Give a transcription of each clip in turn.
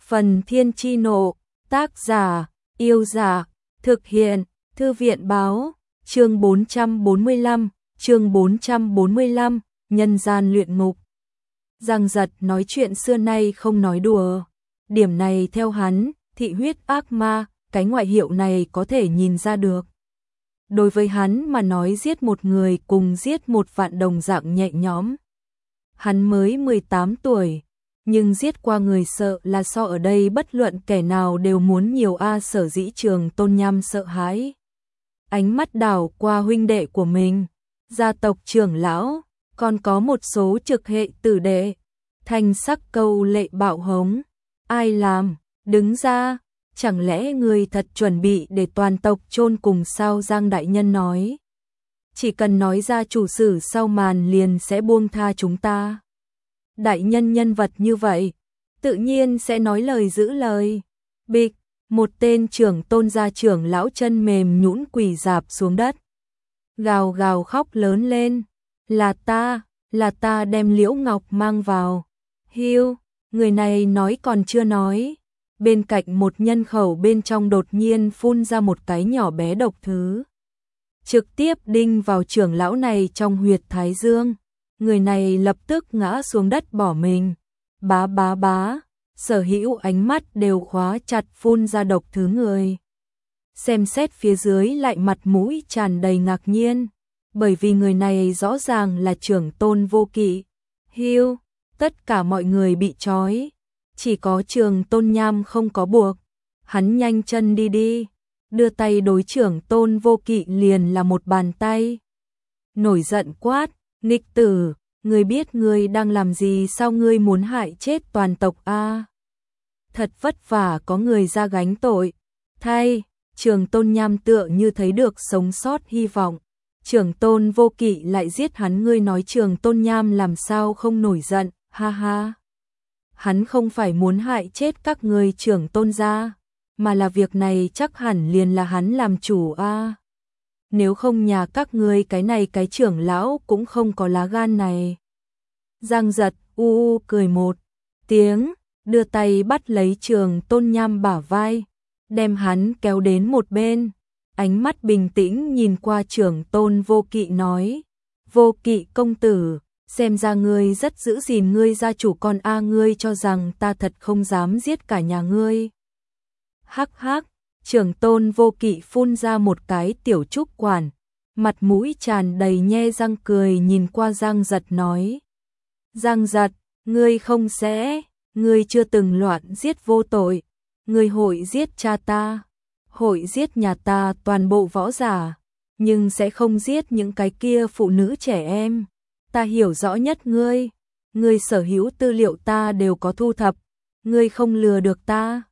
Phần Thiên Chi Nộ, tác giả, Yêu Giả, thực hiện, Thư viện Báo, chương 445, nhân gian luyện ngục. Giang Giật nói chuyện xưa nay không nói đùa. Điểm này theo hắn, thị huyết ác ma, cái ngoại hiệu này có thể nhìn ra được. Đối với hắn mà nói giết một người cùng giết một vạn đồng dạng nhẹ nhõm. Hắn mới 18 tuổi, nhưng giết qua người sợ là so ở đây bất luận kẻ nào đều muốn nhiều sở dĩ Trường Tôn Nham sợ hãi. Ánh mắt đảo qua huynh đệ của mình, gia tộc trưởng lão, còn có một số trực hệ tử đệ. Thanh sắc câu lệ bạo hống, ai làm, đứng ra, chẳng lẽ người thật chuẩn bị để toàn tộc chôn cùng sao? Giang đại nhân nói. Chỉ cần nói ra chủ sử sau màn liền sẽ buông tha chúng ta. Đại nhân nhân vật như vậy, tự nhiên sẽ nói lời giữ lời. Bịch, một tên trưởng tôn gia trưởng lão chân mềm nhũn quỳ rạp xuống đất. Gào gào khóc lớn lên, là ta đem Liễu Ngọc mang vào. Hiu, người này nói còn chưa nói. Bên cạnh một nhân khẩu bên trong đột nhiên phun ra một cái nhỏ bé độc thứ. Trực tiếp đinh vào trưởng lão này trong huyệt thái dương. Người này lập tức ngã xuống đất bỏ mình. Bá, sở hữu ánh mắt đều khóa chặt phun ra độc thứ người. Xem xét phía dưới lại mặt mũi tràn đầy ngạc nhiên, bởi vì người này rõ ràng là Trưởng Tôn Vô Kỵ. Hiu, tất cả mọi người bị trói, chỉ có Trường Tôn Nham không có buộc. Hắn nhanh chân đi, đưa tay đối Trưởng Tôn Vô Kỵ liền là một bàn tay. Nổi giận quát, nghịch tử, ngươi biết ngươi đang làm gì sao? Ngươi muốn hại chết toàn tộc a? Thật vất vả có người ra gánh tội. Thay, Trường Tôn Nham tựa như thấy được sống sót hy vọng. Trưởng Tôn Vô Kỵ lại giết hắn. Ngươi nói Trường Tôn Nham làm sao không nổi giận, ha ha. Hắn không phải muốn hại chết các ngươi Trưởng Tôn gia, mà là việc này chắc hẳn liền là hắn làm chủ a. Nếu không nhà các ngươi cái này cái trưởng lão cũng không có lá gan này. Giang Giật cười một tiếng, đưa tay bắt lấy Trường Tôn Nham bả vai, đem hắn kéo đến một bên. Ánh mắt bình tĩnh nhìn qua Trưởng Tôn Vô Kỵ nói, Vô Kỵ công tử, xem ra ngươi rất giữ gìn ngươi gia chủ con a. Ngươi cho rằng ta thật không dám giết cả nhà ngươi? Hắc hắc. Trưởng Tôn Vô Kỵ phun ra một cái tiểu trúc quản, mặt mũi tràn đầy nhe răng cười nhìn qua Giang Giật nói. Giang Giật, ngươi không sẽ, ngươi chưa từng loạn giết vô tội, ngươi hội giết cha ta, hội giết nhà ta toàn bộ võ giả, nhưng sẽ không giết những cái kia phụ nữ trẻ em. Ta hiểu rõ nhất ngươi sở hữu tư liệu ta đều có thu thập, ngươi không lừa được ta.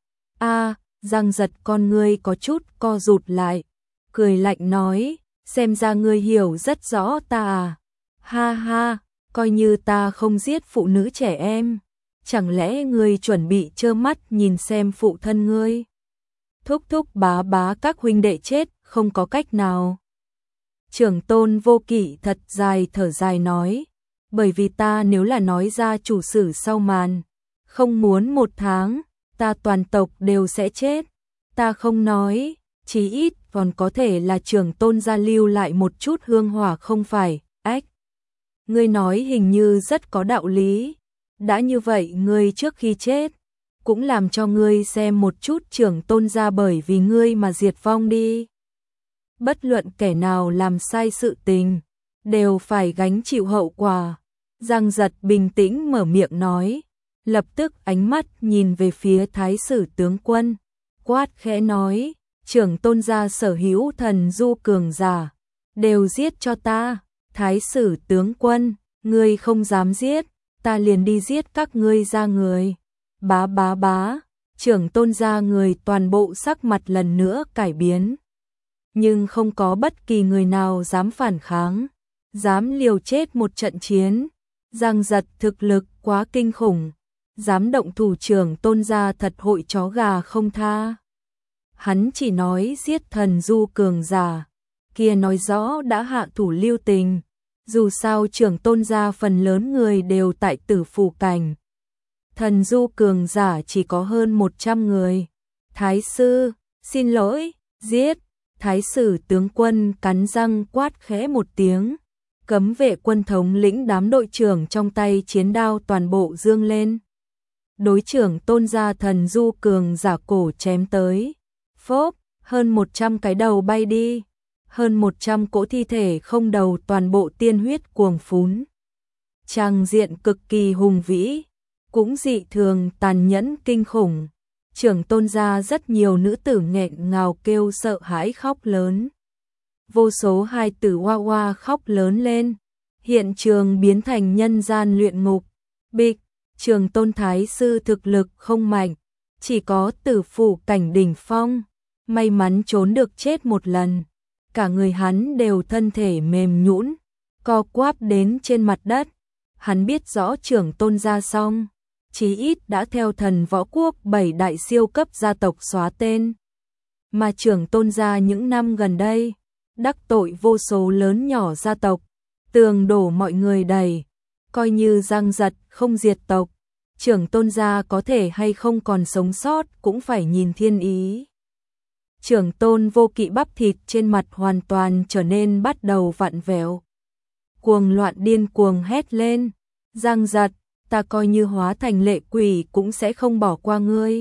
Giang Giật con ngươi có chút co rụt lại, cười lạnh nói, xem ra ngươi hiểu rất rõ ta à. Ha ha, coi như ta không giết phụ nữ trẻ em, chẳng lẽ ngươi chuẩn bị trơ mắt nhìn xem phụ thân ngươi thúc bá các huynh đệ chết không có cách nào? Trưởng Tôn Vô Kỵ thật dài thở dài nói, bởi vì ta nếu là nói ra chủ sử sau màn, không muốn 1 tháng, ta toàn tộc đều sẽ chết. Ta không nói, chí ít còn có thể là Trưởng Tôn gia lưu lại một chút hương hỏa không phải? Ách, ngươi nói hình như rất có đạo lý. Đã như vậy ngươi trước khi chết, cũng làm cho ngươi xem một chút Trưởng Tôn gia bởi vì ngươi mà diệt vong đi. Bất luận kẻ nào làm sai sự tình, đều phải gánh chịu hậu quả. Giang Giật bình tĩnh mở miệng nói, lập tức ánh mắt nhìn về phía Thái sử tướng quân, quát khẽ nói, Trưởng Tôn gia sở hữu thần du cường giả, đều giết cho ta. Thái sử tướng quân, ngươi không dám giết, ta liền đi giết các ngươi ra người. Bá, Trưởng Tôn gia người toàn bộ sắc mặt lần nữa cải biến. Nhưng không có bất kỳ người nào dám phản kháng, dám liều chết một trận chiến. Giang Giật thực lực quá kinh khủng, dám động thủ Trưởng Tôn gia thật hội chó gà không tha. Hắn chỉ nói giết thần du cường giả, kia nói rõ đã hạ thủ lưu tình. Dù sao Trưởng Tôn gia phần lớn người đều tại tử phủ cảnh. thần du cường giả chỉ có hơn 100 người. Thái sư, xin lỗi, giết. Thái sử tướng quân cắn răng quát khẽ một tiếng. Cấm vệ quân thống lĩnh đám đội trưởng trong tay chiến đao toàn bộ dương lên. Đối trưởng Tôn gia thần du cường giả cổ chém tới. Phốp, hơn 100 cái đầu bay đi. Hơn 100 cỗ thi thể không đầu toàn bộ tiên huyết cuồng phún. Tràng diện cực kỳ hùng vĩ, cũng dị thường tàn nhẫn kinh khủng. Trưởng Tôn gia rất nhiều nữ tử nghẹn ngào kêu sợ hãi khóc lớn. Vô số hài tử hoa hoa khóc lớn lên. Hiện trường biến thành nhân gian luyện ngục. Bịch, Trường Tôn thái sư thực lực không mạnh, chỉ có tử phủ cảnh đỉnh phong, may mắn trốn được chết một lần. Cả người hắn đều thân thể mềm nhũn, co quắp đến trên mặt đất. Hắn biết rõ Trưởng Tôn gia xong, chí ít đã theo Thần Võ Quốc 7 đại siêu cấp gia tộc xóa tên. Mà Trưởng Tôn gia những năm gần đây, đắc tội vô số lớn nhỏ gia tộc, tường đổ mọi người đầy, coi như răng giật không diệt tộc. Trưởng Tôn gia có thể hay không còn sống sót cũng phải nhìn thiên ý. Trưởng Tôn Vô Kỵ bắp thịt trên mặt hoàn toàn trở nên bắt đầu vặn vẹo. Cuồng loạn điên cuồng hét lên, Giang Giật, ta coi như hóa thành lệ quỷ cũng sẽ không bỏ qua ngươi.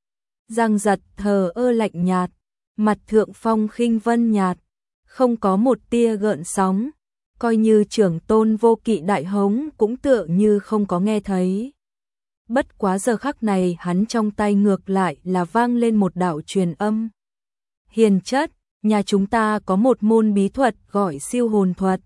Giang Giật thờ ơ lạnh nhạt, mặt thượng phong khinh vân nhạt, không có một tia gợn sóng, coi như Trưởng Tôn Vô Kỵ đại hống cũng tựa như không có nghe thấy. Bất quá giờ khắc này hắn trong tay ngược lại là vang lên một đạo truyền âm. Hiền chất, nhà chúng ta có một môn bí thuật gọi siêu hồn thuật.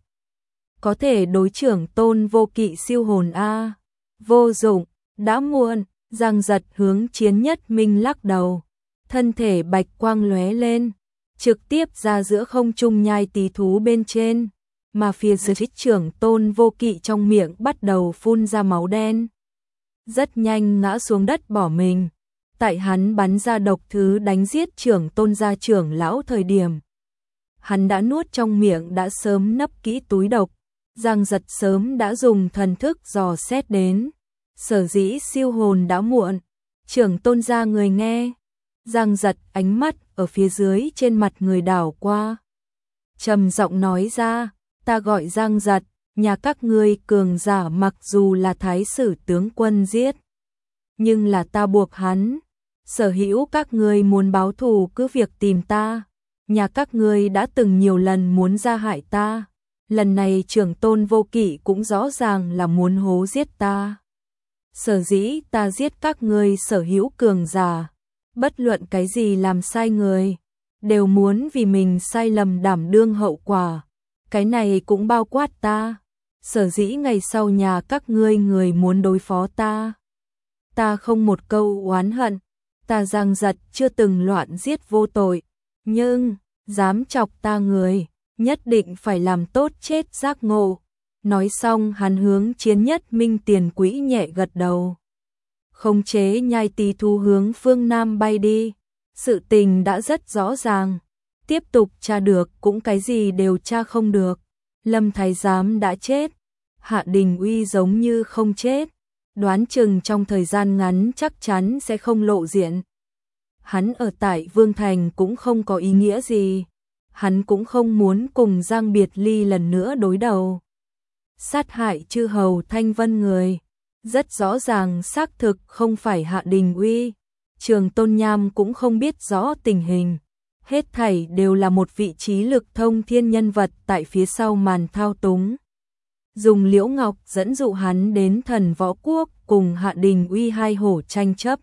Có thể đối Trưởng Tôn Vô Kỵ siêu hồn a. Vô dụng, đã muộn. Giang Giật hướng Chiến Nhất Minh lắc đầu. Thân thể bạch quang lóe lên, trực tiếp ra giữa không trung nhai tí thú bên trên, mà phía dưới Trưởng Tôn Vô Kỵ trong miệng bắt đầu phun ra máu đen. Rất nhanh ngã xuống đất bỏ mình. Tại hắn bắn ra độc thứ đánh giết Trưởng Tôn gia trưởng lão thời điểm, hắn đã nuốt trong miệng đã sớm nấp kỹ túi độc. Giang Giật sớm đã dùng thần thức dò xét đến. Sở dĩ siêu hồn đã muộn. Trưởng Tôn gia người nghe. Giang Giật ánh mắt ở phía dưới trên mặt người đảo qua, trầm giọng nói ra, ta gọi Giang Giật, nhà các ngươi cường giả mặc dù là thái sử tướng quân giết, nhưng là ta buộc hắn. Sở hữu các ngươi muốn báo thù cứ việc tìm ta. Nhà các ngươi đã từng nhiều lần muốn ra hại ta. Lần này Trưởng Tôn Vô Kỵ cũng rõ ràng là muốn hố giết ta. Sở dĩ ta giết các ngươi sở hữu cường giả, bất luận cái gì làm sai người, đều muốn vì mình sai lầm đảm đương hậu quả. Cái này cũng bao quát ta. Sở dĩ ngày sau nhà các ngươi người muốn đối phó ta, ta không một câu oán hận. Ta Giang Giật chưa từng loạn giết vô tội, nhưng dám chọc ta người, nhất định phải làm tốt chết giác ngộ. Nói xong hắn hướng Chiến Nhất Minh Tiền Quỹ nhẹ gật đầu. Khống chế nhai tí thú hướng phương Nam bay đi. Sự tình đã rất rõ ràng. Tiếp tục tra được cũng cái gì đều tra không được. Lâm Thái Giám đã chết. Hạ Đình Uy giống như không chết. Đoán chừng trong thời gian ngắn chắc chắn sẽ không lộ diện. Hắn ở tại Vương Thành cũng không có ý nghĩa gì. Hắn cũng không muốn cùng Giang Biệt Ly lần nữa đối đầu. Sát hại chư hầu Thanh Vân người, rất rõ ràng xác thực không phải Hạ Đình Uy. Trường Tôn Nham cũng không biết rõ tình hình. Hết thảy đều là một vị trí lực thông thiên nhân vật tại phía sau màn thao túng. Dùng Liễu Ngọc dẫn dụ hắn đến Thần Võ Quốc cùng Hạ Đình Uy hai hổ tranh chấp.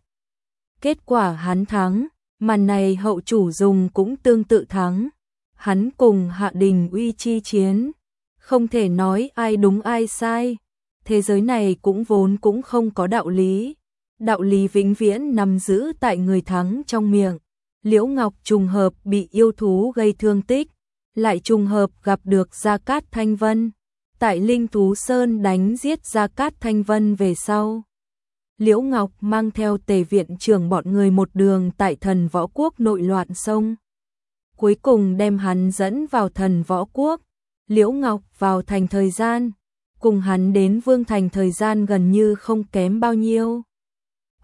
Kết quả hắn thắng, màn này hậu chủ dùng cũng tương tự thắng. Hắn cùng Hạ Đình Uy chi chiến, không thể nói ai đúng ai sai. Thế giới này cũng vốn cũng không có đạo lý. Đạo lý vĩnh viễn nằm giữ tại người thắng trong miệng. Liễu Ngọc trùng hợp bị yêu thú gây thương tích, lại trùng hợp gặp được Gia Cát Thanh Vân. Tại Linh Thú Sơn đánh giết Gia Cát Thanh Vân về sau, Liễu Ngọc mang theo Tề viện trưởng bọn người một đường tại Thần Võ Quốc nội loạn sông. Cuối cùng đem hắn dẫn vào Thần Võ Quốc. Liễu Ngọc vào thành thời gian, cùng hắn đến Vương Thành thời gian gần như không kém bao nhiêu.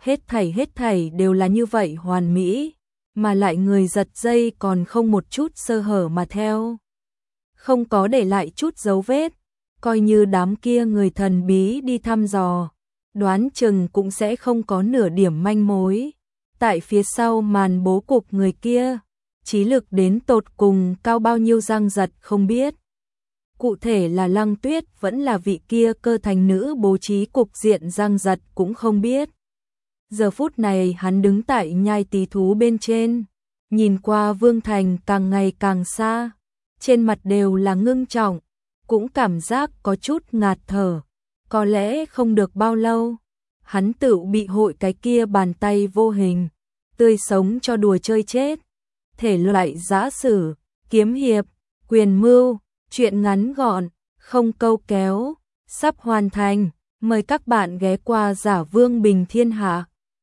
hết thảy đều là như vậy hoàn mỹ, mà lại người giật dây còn không một chút sơ hở mà theo. Không có để lại chút dấu vết, coi như đám kia người thần bí đi thăm dò, đoán chừng cũng sẽ không có nửa điểm manh mối. Tại phía sau màn bố cục người kia, trí lực đến tột cùng cao bao nhiêu Giang Giật không biết. Cụ thể là Lăng Tuyết vẫn là vị kia cơ thành nữ bố trí cục diện Giang Giật cũng không biết. Giờ phút này hắn đứng tại nhai tí thú bên trên, nhìn qua Vương Thành càng ngày càng xa, trên mặt đều là ngưng trọng, cũng cảm giác có chút ngạt thở. Có lẽ không được bao lâu, hắn tự bị hội cái kia bàn tay vô hình, tươi sống cho đùa chơi chết. Thể loại giã sử, kiếm hiệp, quyền mưu, truyện ngắn gọn, không câu kéo, sắp hoàn thành. Mời các bạn ghé qua Giả Vương Bình Thiên Hạ.